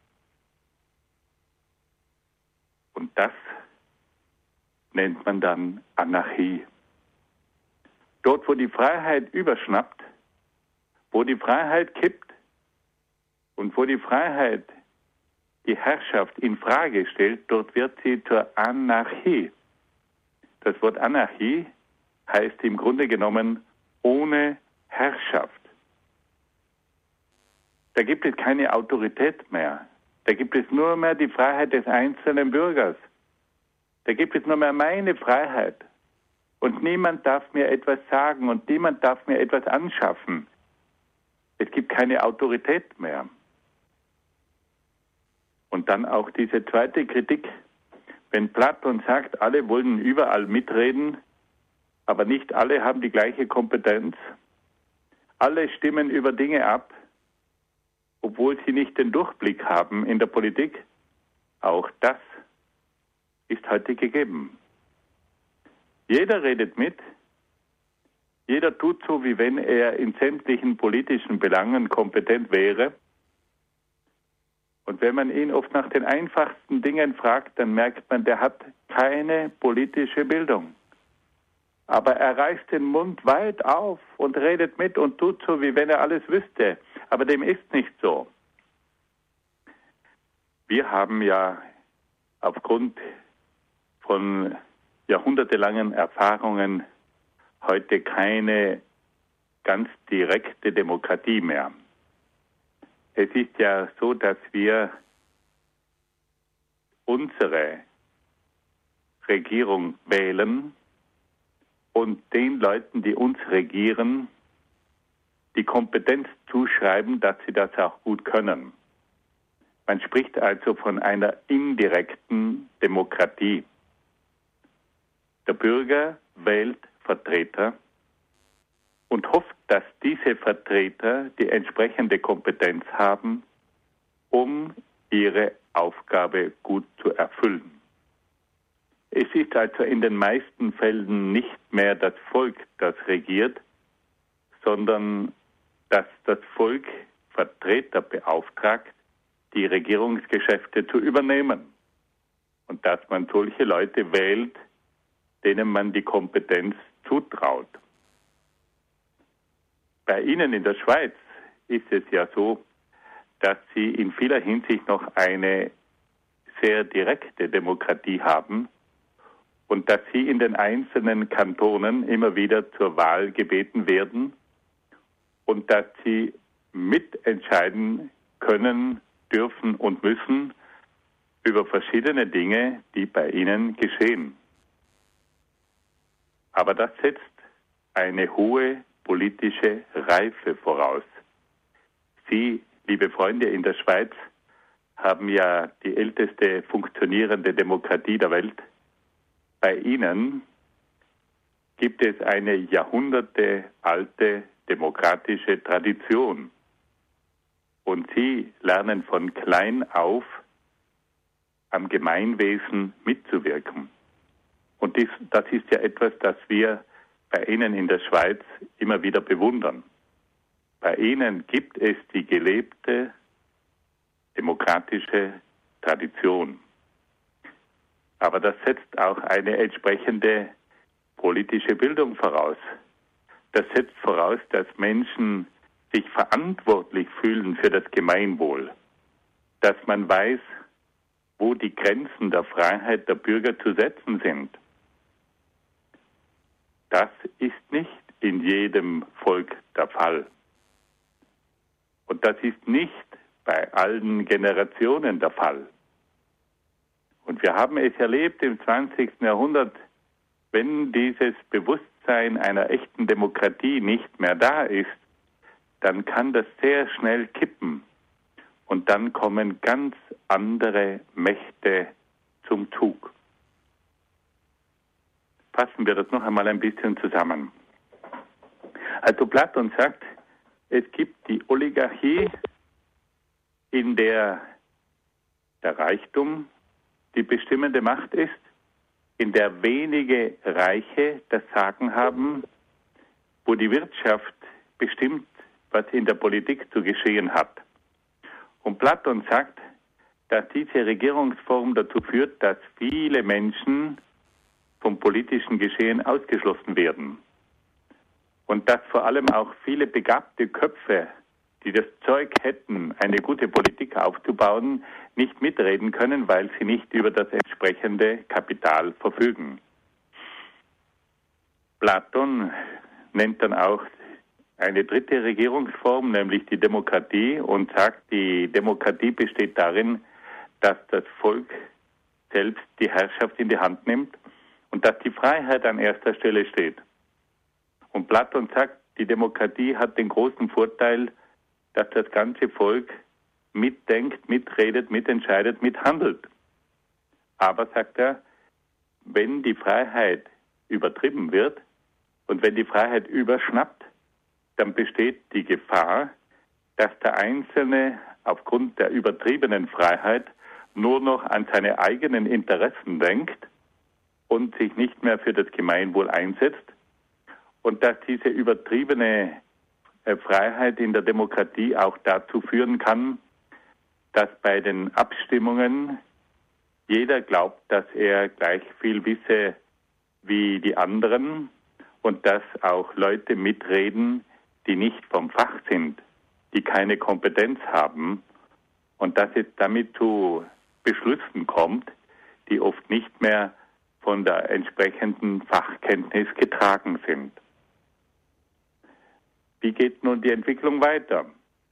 Und das nennt man dann Anarchie. Dort, wo die Freiheit überschnappt, wo die Freiheit kippt und wo die Freiheit die Herrschaft in Frage stellt, dort wird sie zur Anarchie. Das Wort Anarchie heißt im Grunde genommen ohne Herrschaft. Da gibt es keine Autorität mehr. Da gibt es nur mehr die Freiheit des einzelnen Bürgers. Da gibt es nur mehr meine Freiheit. Und niemand darf mir etwas sagen und niemand darf mir etwas anschaffen. Es gibt keine Autorität mehr. Und dann auch diese zweite Kritik, wenn Platon sagt, alle wollen überall mitreden, aber nicht alle haben die gleiche Kompetenz. Alle stimmen über Dinge ab, obwohl sie nicht den Durchblick haben in der Politik. Auch das ist heute gegeben. Jeder redet mit, jeder tut so, wie wenn er in sämtlichen politischen Belangen kompetent wäre. Und wenn man ihn oft nach den einfachsten Dingen fragt, dann merkt man, der hat keine politische Bildung. Aber er reißt den Mund weit auf und redet mit und tut so, wie wenn er alles wüsste. Aber dem ist nicht so. Wir haben ja aufgrund von jahrhundertelangen Erfahrungen heute keine ganz direkte Demokratie mehr. Es ist ja so, dass wir unsere Regierung wählen und den Leuten, die uns regieren, die Kompetenz zuschreiben, dass sie das auch gut können. Man spricht also von einer indirekten Demokratie. Der Bürger wählt Vertreter und hofft, dass diese Vertreter die entsprechende Kompetenz haben, um ihre Aufgabe gut zu erfüllen. Es ist also in den meisten Fällen nicht mehr das Volk, das regiert, sondern dass das Volk Vertreter beauftragt, die Regierungsgeschäfte zu übernehmen. Und dass man solche Leute wählt, denen man die Kompetenz zutraut. Bei Ihnen in der Schweiz ist es ja so, dass Sie in vieler Hinsicht noch eine sehr direkte Demokratie haben und dass Sie in den einzelnen Kantonen immer wieder zur Wahl gebeten werden und dass Sie mitentscheiden können, dürfen und müssen über verschiedene Dinge, die bei Ihnen geschehen. Aber das setzt eine hohe politische Reife voraus. Sie, liebe Freunde in der Schweiz, haben ja die älteste funktionierende Demokratie der Welt. Bei Ihnen gibt es eine jahrhundertealte demokratische Tradition. Und Sie lernen von klein auf am Gemeinwesen mitzuwirken. Und das ist ja etwas, das wir bei Ihnen in der Schweiz immer wieder bewundern. Bei Ihnen gibt es die gelebte demokratische Tradition. Aber das setzt auch eine entsprechende politische Bildung voraus. Das setzt voraus, dass Menschen sich verantwortlich fühlen für das Gemeinwohl. Dass man weiß, wo die Grenzen der Freiheit der Bürger zu setzen sind. Das ist nicht in jedem Volk der Fall. Und das ist nicht bei allen Generationen der Fall. Und wir haben es erlebt im 20. Jahrhundert, wenn dieses Bewusstsein einer echten Demokratie nicht mehr da ist, dann kann das sehr schnell kippen. Und dann kommen ganz andere Mächte zum Zug. Fassen wir das noch einmal ein bisschen zusammen. Also Platon sagt, es gibt die Oligarchie, in der der Reichtum die bestimmende Macht ist, in der wenige Reiche das Sagen haben, wo die Wirtschaft bestimmt, was in der Politik zu geschehen hat. Und Platon sagt, dass diese Regierungsform dazu führt, dass viele Menschen vom politischen Geschehen ausgeschlossen werden. Und dass vor allem auch viele begabte Köpfe, die das Zeug hätten, eine gute Politik aufzubauen, nicht mitreden können, weil sie nicht über das entsprechende Kapital verfügen. Platon nennt dann auch eine dritte Regierungsform, nämlich die Demokratie, und sagt, die Demokratie besteht darin, dass das Volk selbst die Herrschaft in die Hand nimmt und dass die Freiheit an erster Stelle steht. Und Platon sagt, die Demokratie hat den großen Vorteil, dass das ganze Volk mitdenkt, mitredet, mitentscheidet, mithandelt. Aber, sagt er, wenn die Freiheit übertrieben wird und wenn die Freiheit überschnappt, dann besteht die Gefahr, dass der Einzelne aufgrund der übertriebenen Freiheit nur noch an seine eigenen Interessen denkt und sich nicht mehr für das Gemeinwohl einsetzt und dass diese übertriebene Freiheit in der Demokratie auch dazu führen kann, dass bei den Abstimmungen jeder glaubt, dass er gleich viel wisse wie die anderen und dass auch Leute mitreden, die nicht vom Fach sind, die keine Kompetenz haben und dass es damit zu Beschlüssen kommt, die oft nicht mehr von der entsprechenden Fachkenntnis getragen sind. Wie geht nun die Entwicklung weiter?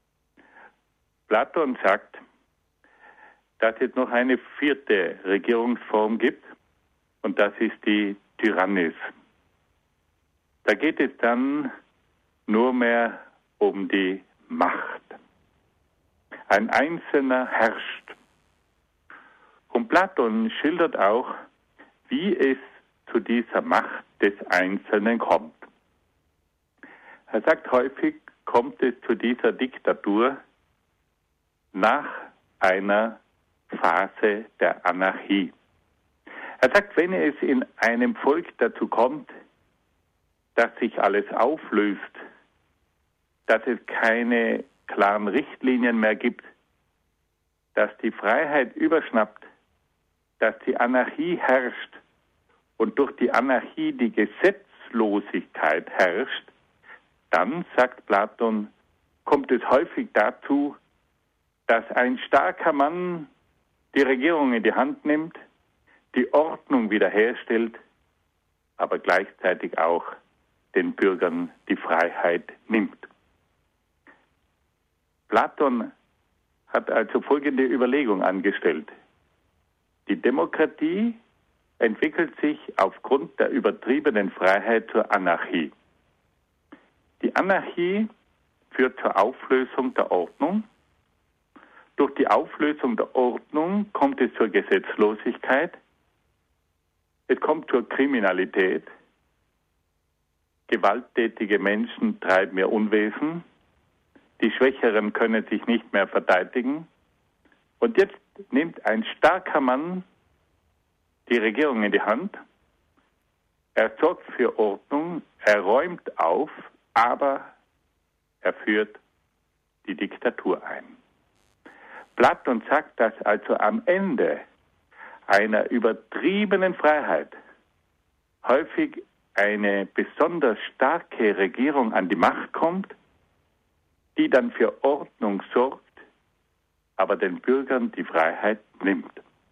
Platon sagt, dass es noch eine vierte Regierungsform gibt und das ist die Tyrannis. Da geht es dann nur mehr um die Macht. Ein Einzelner herrscht. Und Platon schildert auch, wie es zu dieser Macht des Einzelnen kommt. Er sagt häufig, kommt es zu dieser Diktatur nach einer Phase der Anarchie. Er sagt, wenn es in einem Volk dazu kommt, dass sich alles auflöst, dass es keine klaren Richtlinien mehr gibt, dass die Freiheit überschnappt, dass die Anarchie herrscht und durch die Anarchie die Gesetzlosigkeit herrscht, dann, sagt Platon, kommt es häufig dazu, dass ein starker Mann die Regierung in die Hand nimmt, die Ordnung wiederherstellt, aber gleichzeitig auch den Bürgern die Freiheit nimmt. Platon hat also folgende Überlegung angestellt. Die Demokratie entwickelt sich aufgrund der übertriebenen Freiheit zur Anarchie. Die Anarchie führt zur Auflösung der Ordnung. Durch die Auflösung der Ordnung kommt es zur Gesetzlosigkeit. Es kommt zur Kriminalität. Gewalttätige Menschen treiben ihr Unwesen. Die Schwächeren können sich nicht mehr verteidigen. Und jetzt nimmt ein starker Mann die Regierung in die Hand. Er sorgt für Ordnung, er räumt auf, aber er führt die Diktatur ein. Platon sagt, dass also am Ende einer übertriebenen Freiheit häufig eine besonders starke Regierung an die Macht kommt, die dann für Ordnung sorgt, aber den Bürgern die Freiheit nimmt.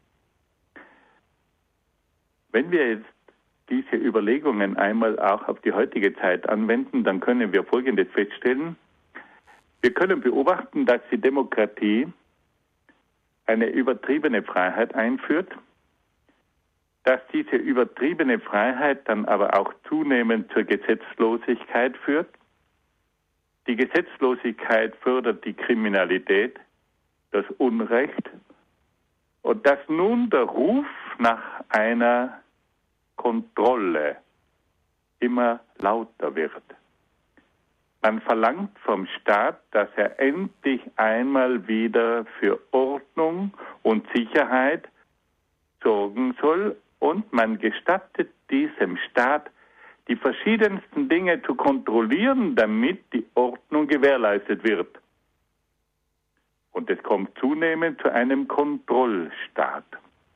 Wenn wir jetzt diese Überlegungen einmal auch auf die heutige Zeit anwenden, dann können wir Folgendes feststellen. Wir können beobachten, dass die Demokratie eine übertriebene Freiheit einführt, dass diese übertriebene Freiheit dann aber auch zunehmend zur Gesetzlosigkeit führt. Die Gesetzlosigkeit fördert die Kriminalität, das Unrecht und dass nun der Ruf nach einer Kontrolle immer lauter wird. Man verlangt vom Staat, dass er endlich einmal wieder für Ordnung und Sicherheit sorgen soll und man gestattet diesem Staat, die verschiedensten Dinge zu kontrollieren, damit die Ordnung gewährleistet wird. Und es kommt zunehmend zu einem Kontrollstaat.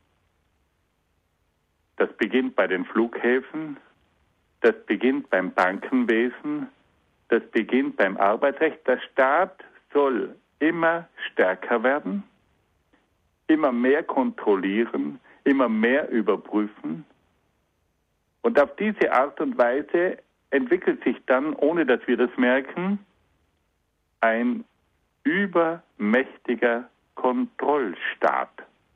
Das beginnt bei den Flughäfen, das beginnt beim Bankenwesen, das beginnt beim Arbeitsrecht. Der Staat soll immer stärker werden, immer mehr kontrollieren, immer mehr überprüfen. Und auf diese Art und Weise entwickelt sich dann, ohne dass wir das merken, ein übermächtiger Kontrollstaat.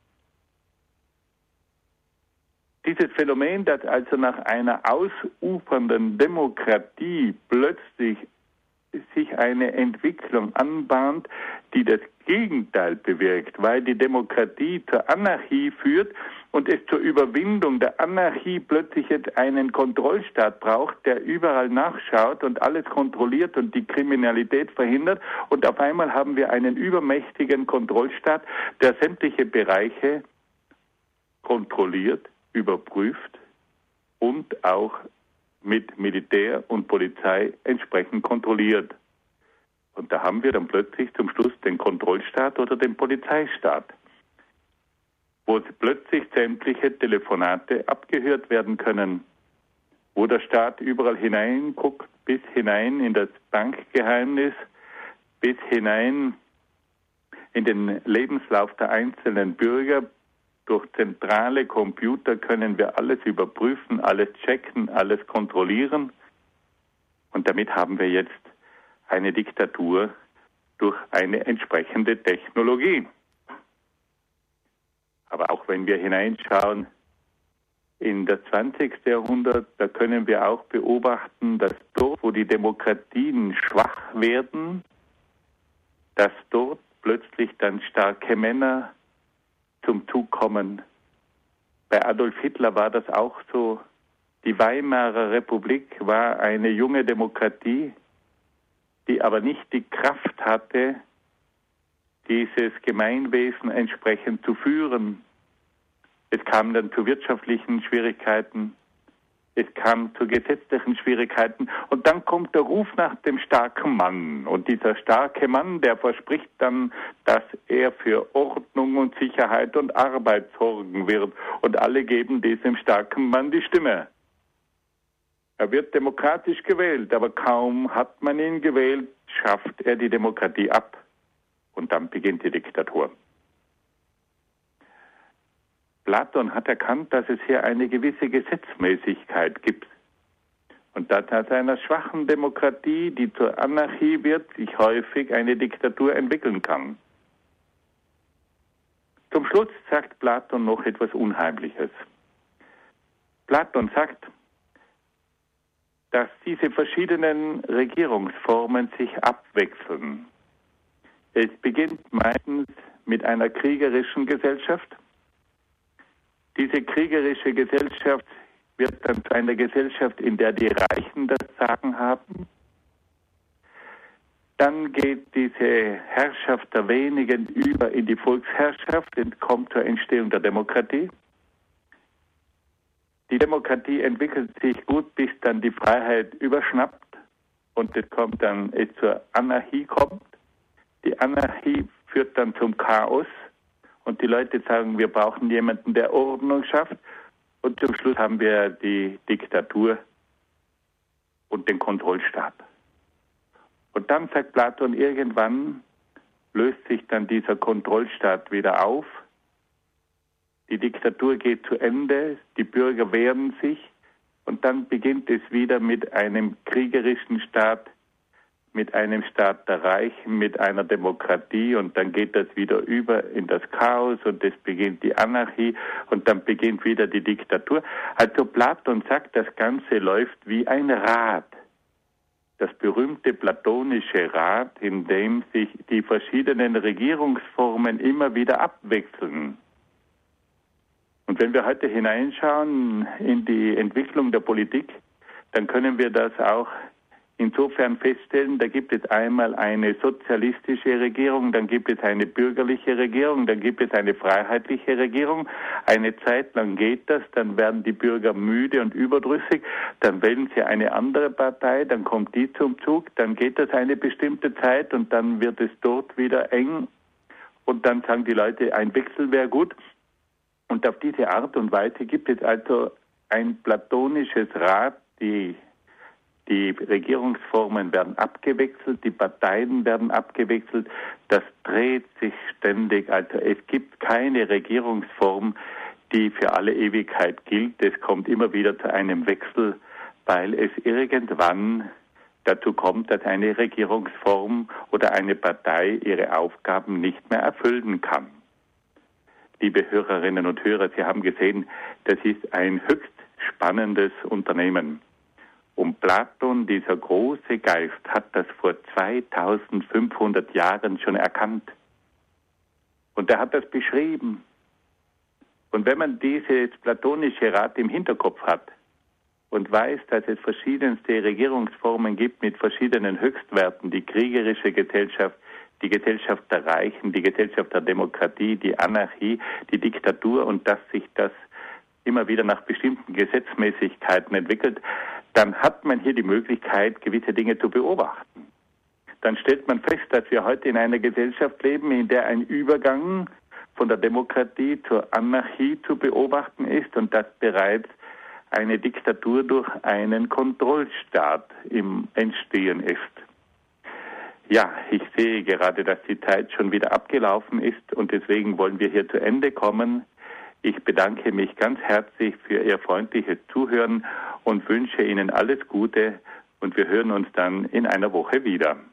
Dieses Phänomen, dass also nach einer ausufernden Demokratie plötzlich sich eine Entwicklung anbahnt, die das Gegenteil bewirkt, weil die Demokratie zur Anarchie führt und es zur Überwindung der Anarchie plötzlich jetzt einen Kontrollstaat braucht, der überall nachschaut und alles kontrolliert und die Kriminalität verhindert. Und auf einmal haben wir einen übermächtigen Kontrollstaat, der sämtliche Bereiche kontrolliert, überprüft und auch mit Militär und Polizei entsprechend kontrolliert. Und da haben wir dann plötzlich zum Schluss den Kontrollstaat oder den Polizeistaat, wo plötzlich sämtliche Telefonate abgehört werden können, wo der Staat überall hineinguckt, bis hinein in das Bankgeheimnis, bis hinein in den Lebenslauf der einzelnen Bürger. Durch zentrale Computer können wir alles überprüfen, alles checken, alles kontrollieren. Und damit haben wir jetzt eine Diktatur durch eine entsprechende Technologie. Aber auch wenn wir hineinschauen in das 20. Jahrhundert, da können wir auch beobachten, dass dort, wo die Demokratien schwach werden, dass dort plötzlich dann starke Männer zum Zug kommen. Bei Adolf Hitler war das auch so. Die Weimarer Republik war eine junge Demokratie, die aber nicht die Kraft hatte, dieses Gemeinwesen entsprechend zu führen. Es kam dann zu wirtschaftlichen Schwierigkeiten, es kam zu gesetzlichen Schwierigkeiten und dann kommt der Ruf nach dem starken Mann. Und dieser starke Mann, der verspricht dann, dass er für Ordnung und Sicherheit und Arbeit sorgen wird. Und alle geben diesem starken Mann die Stimme. Er wird demokratisch gewählt, aber kaum hat man ihn gewählt, schafft er die Demokratie ab. Und dann beginnt die Diktatur. Platon hat erkannt, dass es hier eine gewisse Gesetzmäßigkeit gibt. Und dass aus einer schwachen Demokratie, die zur Anarchie wird, sich häufig eine Diktatur entwickeln kann. Zum Schluss sagt Platon noch etwas Unheimliches. Platon sagt, dass diese verschiedenen Regierungsformen sich abwechseln. Es beginnt meistens mit einer kriegerischen Gesellschaft. Diese kriegerische Gesellschaft wird dann zu einer Gesellschaft, in der die Reichen das Sagen haben. Dann geht diese Herrschaft der Wenigen über in die Volksherrschaft und kommt zur Entstehung der Demokratie. Die Demokratie entwickelt sich gut, bis dann die Freiheit überschnappt und es kommt dann zur Anarchie kommt. Die Anarchie führt dann zum Chaos und die Leute sagen, wir brauchen jemanden, der Ordnung schafft. Und zum Schluss haben wir die Diktatur und den Kontrollstaat. Und dann sagt Platon, irgendwann löst sich dann dieser Kontrollstaat wieder auf. Die Diktatur geht zu Ende, die Bürger wehren sich und dann beginnt es wieder mit einem kriegerischen Staat, mit einem Staat der Reichen, mit einer Demokratie und dann geht das wieder über in das Chaos und es beginnt die Anarchie und dann beginnt wieder die Diktatur. Also Platon sagt, das Ganze läuft wie ein Rad. Das berühmte platonische Rad, in dem sich die verschiedenen Regierungsformen immer wieder abwechseln. Und wenn wir heute hineinschauen in die Entwicklung der Politik, dann können wir das auch insofern feststellen, da gibt es einmal eine sozialistische Regierung, dann gibt es eine bürgerliche Regierung, dann gibt es eine freiheitliche Regierung. Eine Zeit lang geht das, dann werden die Bürger müde und überdrüssig, dann wählen sie eine andere Partei, dann kommt die zum Zug, dann geht das eine bestimmte Zeit und dann wird es dort wieder eng und dann sagen die Leute, ein Wechsel wäre gut. Und auf diese Art und Weise gibt es also ein platonisches Rad, die Regierungsformen werden abgewechselt, die Parteien werden abgewechselt, das dreht sich ständig. Also es gibt keine Regierungsform, die für alle Ewigkeit gilt. Es kommt immer wieder zu einem Wechsel, weil es irgendwann dazu kommt, dass eine Regierungsform oder eine Partei ihre Aufgaben nicht mehr erfüllen kann. Liebe Hörerinnen und Hörer, Sie haben gesehen, das ist ein höchst spannendes Unternehmen. Und Platon, dieser große Geist, hat das vor 2500 Jahren schon erkannt. Und er hat das beschrieben. Und wenn man dieses platonische Rad im Hinterkopf hat und weiß, dass es verschiedenste Regierungsformen gibt mit verschiedenen Höchstwerten, die kriegerische Gesellschaft, die Gesellschaft der Reichen, die Gesellschaft der Demokratie, die Anarchie, die Diktatur und dass sich das immer wieder nach bestimmten Gesetzmäßigkeiten entwickelt, dann hat man hier die Möglichkeit, gewisse Dinge zu beobachten. Dann stellt man fest, dass wir heute in einer Gesellschaft leben, in der ein Übergang von der Demokratie zur Anarchie zu beobachten ist und dass bereits eine Diktatur durch einen Kontrollstaat im Entstehen ist. Ja, ich sehe gerade, dass die Zeit schon wieder abgelaufen ist und deswegen wollen wir hier zu Ende kommen. Ich bedanke mich ganz herzlich für Ihr freundliches Zuhören und wünsche Ihnen alles Gute und wir hören uns dann in einer Woche wieder.